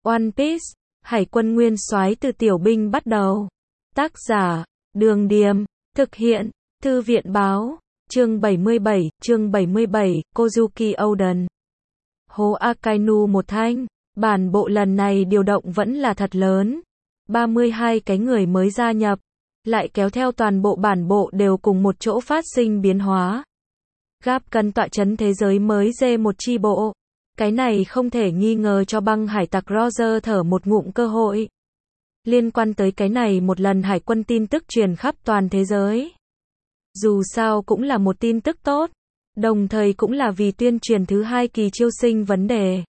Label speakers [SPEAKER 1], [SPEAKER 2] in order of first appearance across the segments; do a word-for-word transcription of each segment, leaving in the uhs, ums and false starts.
[SPEAKER 1] One Piece, Hải quân nguyên soái từ tiểu binh bắt đầu. Tác giả, Đường Điềm, thực hiện, Thư viện báo, chương bảy mươi bảy, chương bảy mươi bảy, Kozuki Oden. Hố Akainu một thanh, bản bộ lần này điều động vẫn là thật lớn. ba mươi hai cái người mới gia nhập, lại kéo theo toàn bộ bản bộ đều cùng một chỗ phát sinh biến hóa. Gap cần tọa chấn thế giới mới dê một chi bộ. Cái này không thể nghi ngờ cho băng hải tặc Roger thở một ngụm cơ hội. Liên quan tới cái này một lần hải quân tin tức truyền khắp toàn thế giới. Dù sao cũng là một tin tức tốt, đồng thời cũng là vì tuyên truyền thứ hai kỳ chiêu sinh vấn đề.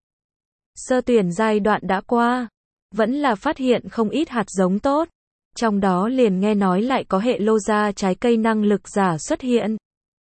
[SPEAKER 1] Sơ tuyển giai đoạn đã qua, vẫn là phát hiện không ít hạt giống tốt, trong đó liền nghe nói lại có hệ lô ra trái cây năng lực giả xuất hiện.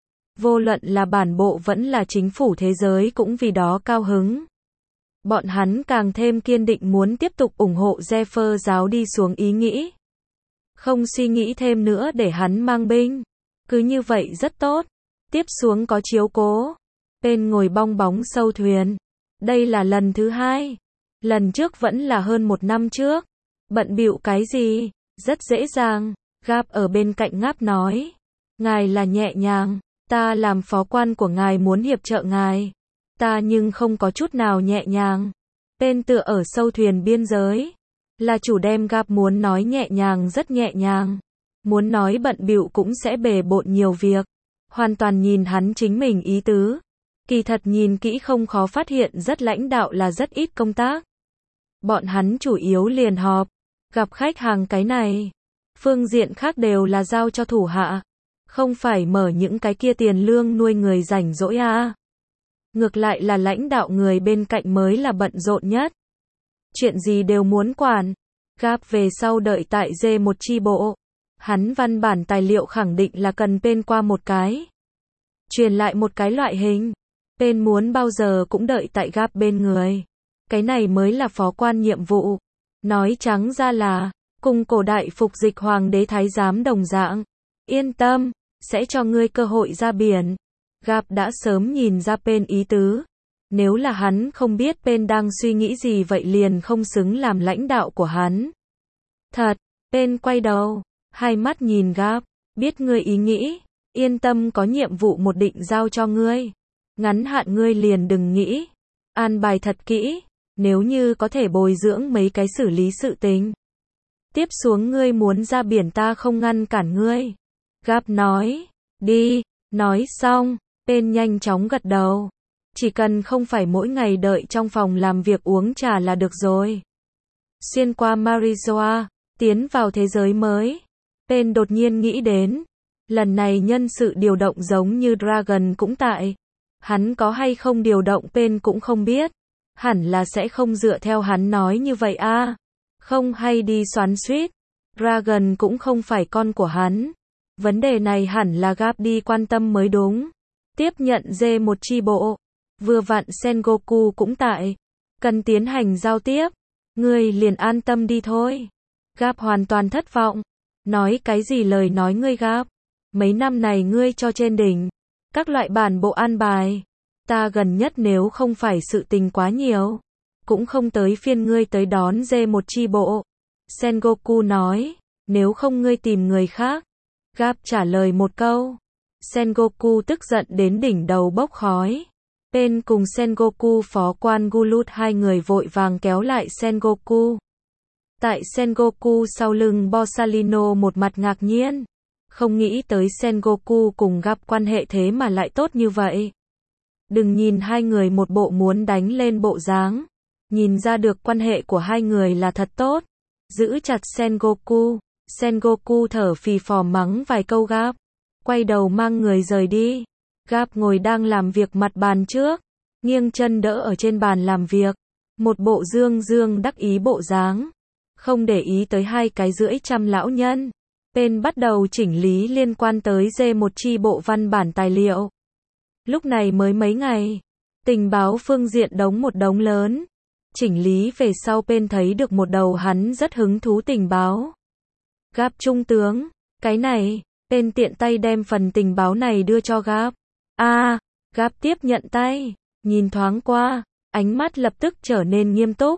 [SPEAKER 1] Vô luận là bản bộ vẫn là chính phủ thế giới cũng vì đó cao hứng. Bọn hắn càng thêm kiên định muốn tiếp tục ủng hộ Zephyr giáo đi xuống ý nghĩ. Không suy nghĩ thêm nữa để hắn mang binh. Cứ như vậy rất tốt. Tiếp xuống có chiếu cố. Bên ngồi bong bóng sâu thuyền. Đây là lần thứ hai. Lần trước vẫn là hơn một năm trước. Bận bịu cái gì? Rất dễ dàng. Gap ở bên cạnh ngáp nói. Ngài là nhẹ nhàng. Ta làm phó quan của ngài muốn hiệp trợ ngài. Ta nhưng không có chút nào nhẹ nhàng. Tên tựa ở sâu thuyền biên giới. Là chủ đem Gap muốn nói nhẹ nhàng rất nhẹ nhàng. Muốn nói bận bịu cũng sẽ bề bộn nhiều việc. Hoàn toàn nhìn hắn chính mình ý tứ. Kỳ thật nhìn kỹ không khó phát hiện rất lãnh đạo là rất ít công tác. Bọn hắn chủ yếu liền họp. Gặp khách hàng cái này. Phương diện khác đều là giao cho thủ hạ. Không phải mở những cái kia tiền lương nuôi người rảnh rỗi à. Ngược lại là lãnh đạo người bên cạnh mới là bận rộn nhất. Chuyện gì đều muốn quản. Gap về sau đợi tại dê một chi bộ. Hắn văn bản tài liệu khẳng định là cần pen qua một cái. Truyền lại một cái loại hình. Pen muốn bao giờ cũng đợi tại Gap bên người. Cái này mới là phó quan nhiệm vụ. Nói trắng ra là, cùng cổ đại phục dịch hoàng đế thái giám đồng dạng. Yên tâm, sẽ cho ngươi cơ hội ra biển. Gap đã sớm nhìn ra Pen ý tứ. Nếu là hắn không biết Pen đang suy nghĩ gì vậy liền không xứng làm lãnh đạo của hắn. Thật, Pen quay đầu, hai mắt nhìn Gap, biết ngươi ý nghĩ, yên tâm có nhiệm vụ một định giao cho ngươi. Ngắn hạn ngươi liền đừng nghĩ, an bài thật kỹ, nếu như có thể bồi dưỡng mấy cái xử lý sự tình. Tiếp xuống ngươi muốn ra biển ta không ngăn cản ngươi. Gap nói, đi, nói xong, Pen nhanh chóng gật đầu. Chỉ cần không phải mỗi ngày đợi trong phòng làm việc uống trà là được rồi. Xuyên qua Marizoa, tiến vào thế giới mới. Pen đột nhiên nghĩ đến, lần này nhân sự điều động giống như Dragon cũng tại. Hắn có hay không điều động Pen cũng không biết. Hẳn là sẽ không dựa theo hắn nói như vậy a. À. Không hay đi xoắn xuýt. Dragon cũng không phải con của hắn. Vấn đề này hẳn là Gap đi quan tâm mới đúng. Tiếp nhận dê một chi bộ. Vừa vặn Sengoku cũng tại. Cần tiến hành giao tiếp. Ngươi liền an tâm đi thôi. Gap hoàn toàn thất vọng. Nói cái gì lời nói ngươi Gap. Mấy năm này ngươi cho trên đỉnh. Các loại bản bộ an bài. Ta gần nhất nếu không phải sự tình quá nhiều. Cũng không tới phiên ngươi tới đón dê một chi bộ. Sengoku nói. Nếu không ngươi tìm người khác. Gap trả lời một câu. Sengoku tức giận đến đỉnh đầu bốc khói. Pen cùng Sengoku phó quan Gulut hai người vội vàng kéo lại Sengoku. Tại Sengoku sau lưng Borsalino một mặt ngạc nhiên. Không nghĩ tới Sengoku cùng Gap quan hệ thế mà lại tốt như vậy. Đừng nhìn hai người một bộ muốn đánh lên bộ dáng. Nhìn ra được quan hệ của hai người là thật tốt. Giữ chặt Sengoku. Sengoku thở phì phò mắng vài câu Gap. Quay đầu mang người rời đi. Gap ngồi đang làm việc mặt bàn trước. Nghiêng chân đỡ ở trên bàn làm việc. Một bộ dương dương đắc ý bộ dáng. Không để ý tới hai cái rưỡi trăm lão nhân. Pen bắt đầu chỉnh lý liên quan tới dê một chi bộ văn bản tài liệu. Lúc này mới mấy ngày. Tình báo phương diện đống một đống lớn. Chỉnh lý về sau Pen thấy được một đầu hắn rất hứng thú tình báo. Gap trung tướng. Cái này. Pen tiện tay đem phần tình báo này đưa cho Gap. A, à, Gap tiếp nhận tay. Nhìn thoáng qua. Ánh mắt lập tức trở nên nghiêm túc.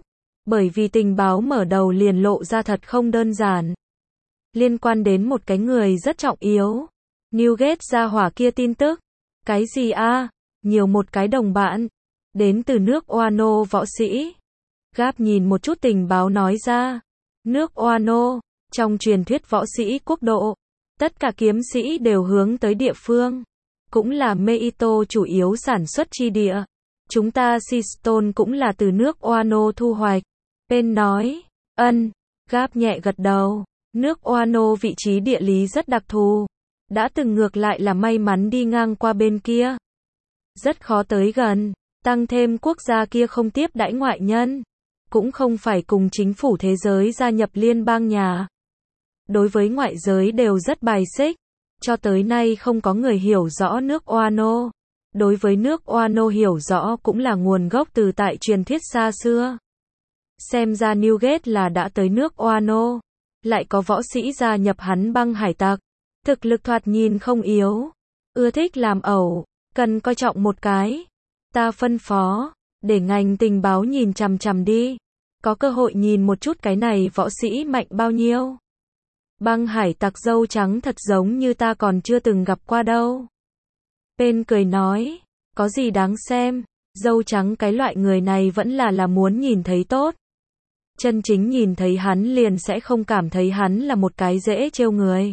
[SPEAKER 1] Bởi vì tình báo mở đầu liền lộ ra thật không đơn giản. Liên quan đến một cái người rất trọng yếu. Newgate ra hỏa kia tin tức. Cái gì a? Nhiều một cái đồng bạn. Đến từ nước Wano võ sĩ. Gap nhìn một chút tình báo nói ra. Nước Wano, trong truyền thuyết võ sĩ quốc độ. Tất cả kiếm sĩ đều hướng tới địa phương. Cũng là Meito chủ yếu sản xuất chi địa. Chúng ta Seastone cũng là từ nước Wano thu hoạch. Pen nói. Ân. Gap nhẹ gật đầu. Nước Wano vị trí địa lý rất đặc thù. Đã từng ngược lại là may mắn đi ngang qua bên kia. Rất khó tới gần. Tăng thêm quốc gia kia không tiếp đãi ngoại nhân. Cũng không phải cùng chính phủ thế giới gia nhập liên bang nhà. Đối với ngoại giới đều rất bài xích. Cho tới nay không có người hiểu rõ nước Wano. Đối với nước Wano hiểu rõ cũng là nguồn gốc từ tại truyền thuyết xa xưa. Xem ra Newgate là đã tới nước Wano. Lại có võ sĩ gia nhập hắn băng hải tặc. Thực lực thoạt nhìn không yếu. Ưa thích làm ẩu. Cần coi trọng một cái. Ta phân phó. Để ngành tình báo nhìn chằm chằm đi. Có cơ hội nhìn một chút cái này võ sĩ mạnh bao nhiêu. Băng hải tặc dâu trắng thật giống như ta còn chưa từng gặp qua đâu. Pen cười nói. Có gì đáng xem. Dâu trắng cái loại người này vẫn là là muốn nhìn thấy tốt. Chân chính nhìn thấy hắn liền sẽ không cảm thấy hắn là một cái dễ trêu người.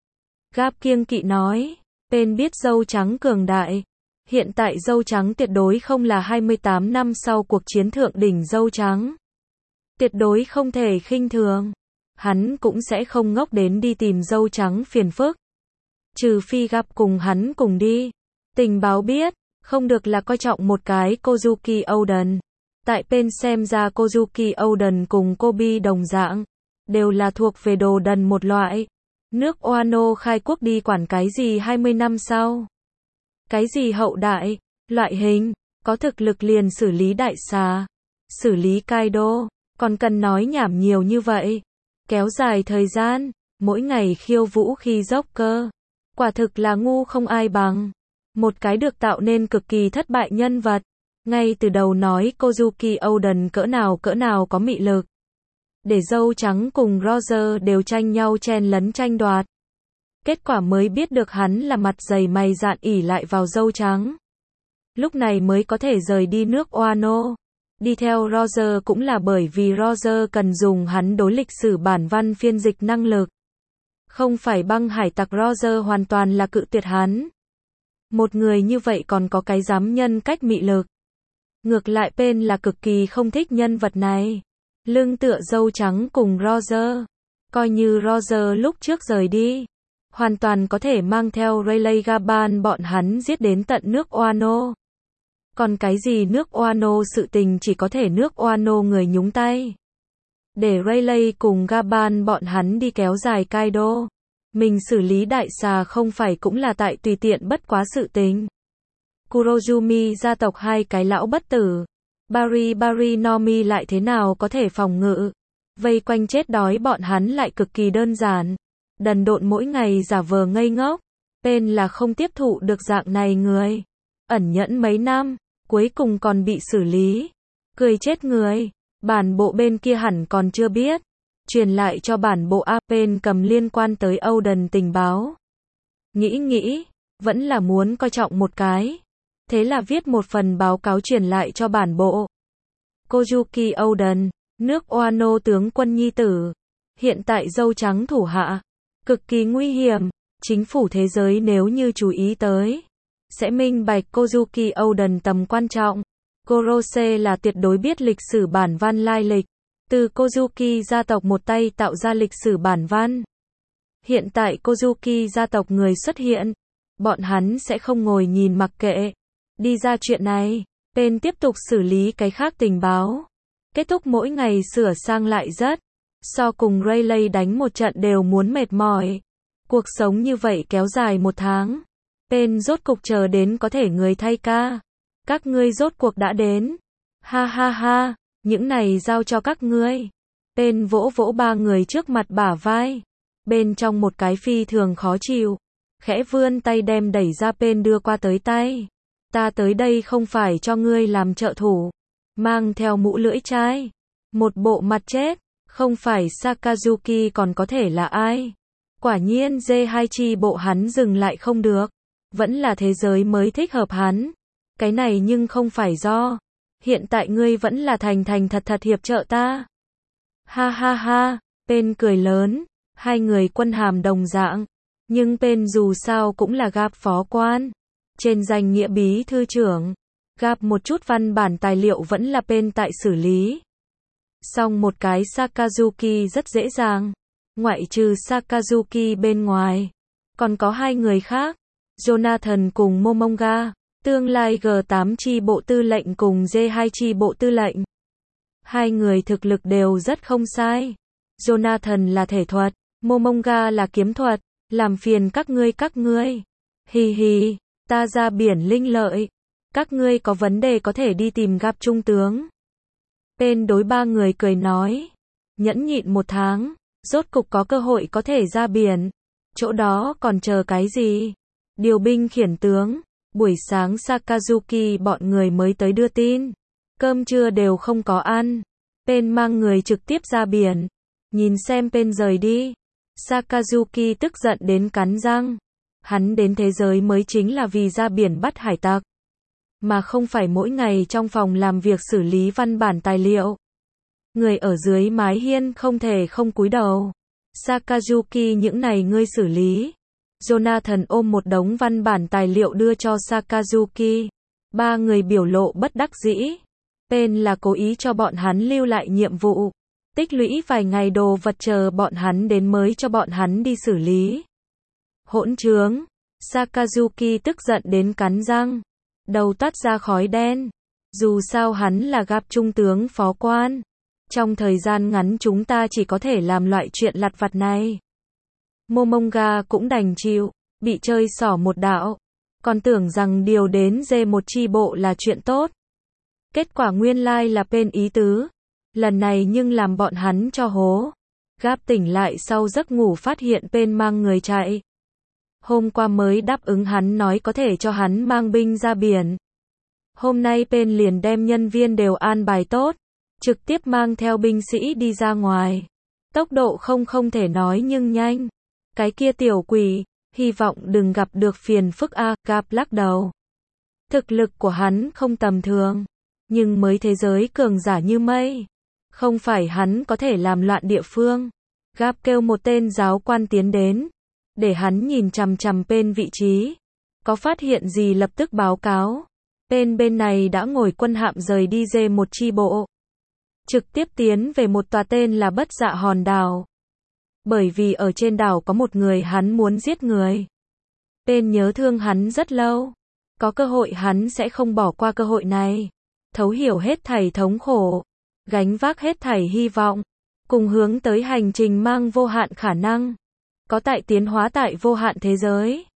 [SPEAKER 1] Gap kiêng kỵ nói. Pen biết dâu trắng cường đại. Hiện tại dâu trắng tuyệt đối không là hai mươi tám năm sau cuộc chiến thượng đỉnh dâu trắng. Tuyệt đối không thể khinh thường. Hắn cũng sẽ không ngốc đến đi tìm dâu trắng phiền phức. Trừ phi gặp cùng hắn cùng đi. Tình báo biết, không được là coi trọng một cái Kozuki Oden. Tại Pen xem ra Kozuki Oden cùng Kobe đồng dạng. Đều là thuộc về đồ đần một loại. Nước Wano khai quốc đi quản cái gì hai mươi năm sau. Cái gì hậu đại, loại hình, có thực lực liền xử lý đại xà. Xử lý Kaido, còn cần nói nhảm nhiều như vậy. Kéo dài thời gian, mỗi ngày khiêu vũ khi dốc cơ. Quả thực là ngu không ai bằng. Một cái được tạo nên cực kỳ thất bại nhân vật. Ngay từ đầu nói Kozuki Oden cỡ nào cỡ nào có mị lực. Để dâu trắng cùng Roger đều tranh nhau chen lấn tranh đoạt. Kết quả mới biết được hắn là mặt dày mày dạn ỉ lại vào dâu trắng. Lúc này mới có thể rời đi nước Wano. Đi theo Roger cũng là bởi vì Roger cần dùng hắn đối lịch sử bản văn phiên dịch năng lực. Không phải băng hải tặc Roger hoàn toàn là cự tuyệt hắn. Một người như vậy còn có cái dám nhân cách mị lực. Ngược lại Pen là cực kỳ không thích nhân vật này. Lưng tựa dâu trắng cùng Roger. Coi như Roger lúc trước rời đi. Hoàn toàn có thể mang theo Rayleigh Gaban bọn hắn giết đến tận nước Wano. Còn cái gì nước Wano sự tình chỉ có thể nước Wano người nhúng tay. Để Rayleigh cùng Gaban bọn hắn đi kéo dài Kaido. Mình xử lý đại xà không phải cũng là tại tùy tiện bất quá sự tình. Kurozumi gia tộc hai cái lão bất tử. Bari Bari Nomi lại thế nào có thể phòng ngự. Vây quanh chết đói bọn hắn lại cực kỳ đơn giản. Đần độn mỗi ngày giả vờ ngây ngốc. Pen là không tiếp thụ được dạng này người. Ẩn nhẫn mấy năm, cuối cùng còn bị xử lý. Cười chết người. Bản bộ bên kia hẳn còn chưa biết. Truyền lại cho bản bộ A. Pen cầm liên quan tới Oden tình báo. Nghĩ nghĩ, vẫn là muốn coi trọng một cái. Thế là viết một phần báo cáo truyền lại cho bản bộ. Kozuki Oden, nước Wano tướng quân nhi tử. Hiện tại dâu trắng thủ hạ. Cực kỳ nguy hiểm. Chính phủ thế giới nếu như chú ý tới. Sẽ minh bạch Kozuki Oden tầm quan trọng. Gorose là tuyệt đối biết lịch sử bản văn lai lịch. Từ Kozuki gia tộc một tay tạo ra lịch sử bản văn. Hiện tại Kozuki gia tộc người xuất hiện. Bọn hắn sẽ không ngồi nhìn mặc kệ. Đi ra chuyện này. Pen tiếp tục xử lý cái khác tình báo. Kết thúc mỗi ngày sửa sang lại rất. So cùng Rayleigh đánh một trận đều muốn mệt mỏi. Cuộc sống như vậy kéo dài một tháng. Pen rốt cục chờ đến có thể người thay ca. Các ngươi rốt cuộc đã đến. Ha ha ha, những này giao cho các ngươi. Pen vỗ vỗ ba người trước mặt bả vai. Bên trong một cái phi thường khó chịu. Khẽ vươn tay đem đẩy ra Pen đưa qua tới tay. Ta tới đây không phải cho ngươi làm trợ thủ. Mang theo mũ lưỡi chai. Một bộ mặt chết, không phải Sakazuki còn có thể là ai? Quả nhiên dê hai chi bộ hắn dừng lại không được. Vẫn là thế giới mới thích hợp hắn. Cái này nhưng không phải do. Hiện tại ngươi vẫn là thành thành thật thật hiệp trợ ta. Ha ha ha, Pen cười lớn. Hai người quân hàm đồng dạng. Nhưng Pen dù sao cũng là Gap phó quan. Trên danh nghĩa bí thư trưởng. Gap một chút văn bản tài liệu vẫn là Pen tại xử lý. Song một cái Sakazuki rất dễ dàng. Ngoại trừ Sakazuki bên ngoài. Còn có hai người khác. Jonathan cùng Momonga. Tương lai G tám chi bộ tư lệnh cùng G hai chi bộ tư lệnh. Hai người thực lực đều rất không sai. Jonathan là thể thuật. Momonga là kiếm thuật. Làm phiền các ngươi các ngươi. Hì hì. Ta ra biển linh lợi. Các ngươi có vấn đề có thể đi tìm gặp trung tướng. Pen đối ba người cười nói. Nhẫn nhịn một tháng. Rốt cục có cơ hội có thể ra biển. Chỗ đó còn chờ cái gì? Điều binh khiển tướng. Buổi sáng Sakazuki bọn người mới tới đưa tin. Cơm trưa đều không có ăn. Pen mang người trực tiếp ra biển. Nhìn xem Pen rời đi. Sakazuki tức giận đến cắn răng. Hắn đến thế giới mới chính là vì ra biển bắt hải tặc. Mà không phải mỗi ngày trong phòng làm việc xử lý văn bản tài liệu. Người ở dưới mái hiên không thể không cúi đầu. Sakazuki những này ngươi xử lý. Jonathan ôm một đống văn bản tài liệu đưa cho Sakazuki. Ba người biểu lộ bất đắc dĩ. Pen là cố ý cho bọn hắn lưu lại nhiệm vụ. Tích lũy vài ngày đồ vật chờ bọn hắn đến mới cho bọn hắn đi xử lý. Hỗn trướng. Sakazuki tức giận đến cắn răng. Đầu toát ra khói đen. Dù sao hắn là gặp trung tướng phó quan. Trong thời gian ngắn chúng ta chỉ có thể làm loại chuyện lặt vặt này. Momonga cũng đành chịu, bị chơi xỏ một đạo. Còn tưởng rằng điều đến dê một chi bộ là chuyện tốt. Kết quả nguyên lai là Pen ý tứ. Lần này nhưng làm bọn hắn cho hố. Gap tỉnh lại sau giấc ngủ phát hiện Pen mang người chạy. Hôm qua mới đáp ứng hắn nói có thể cho hắn mang binh ra biển. Hôm nay Pen liền đem nhân viên đều an bài tốt. Trực tiếp mang theo binh sĩ đi ra ngoài. Tốc độ không không thể nói nhưng nhanh. Cái kia tiểu quỷ, hy vọng đừng gặp được phiền phức a. Gap lắc đầu. Thực lực của hắn không tầm thường. Nhưng mới thế giới cường giả như mây. Không phải hắn có thể làm loạn địa phương. Gap kêu một tên giáo quan tiến đến. Để hắn nhìn chằm chằm Pen vị trí. Có phát hiện gì lập tức báo cáo. Pen bên này đã ngồi quân hạm rời đi dê một chi bộ. Trực tiếp tiến về một tòa tên là Bất Dạ hòn đảo. Bởi vì ở trên đảo có một người hắn muốn giết người. Pen nhớ thương hắn rất lâu. Có cơ hội hắn sẽ không bỏ qua cơ hội này. Thấu hiểu hết thảy thống khổ. Gánh vác hết thảy hy vọng. Cùng hướng tới hành trình mang vô hạn khả năng. Có tại tiến hóa tại vô hạn thế giới.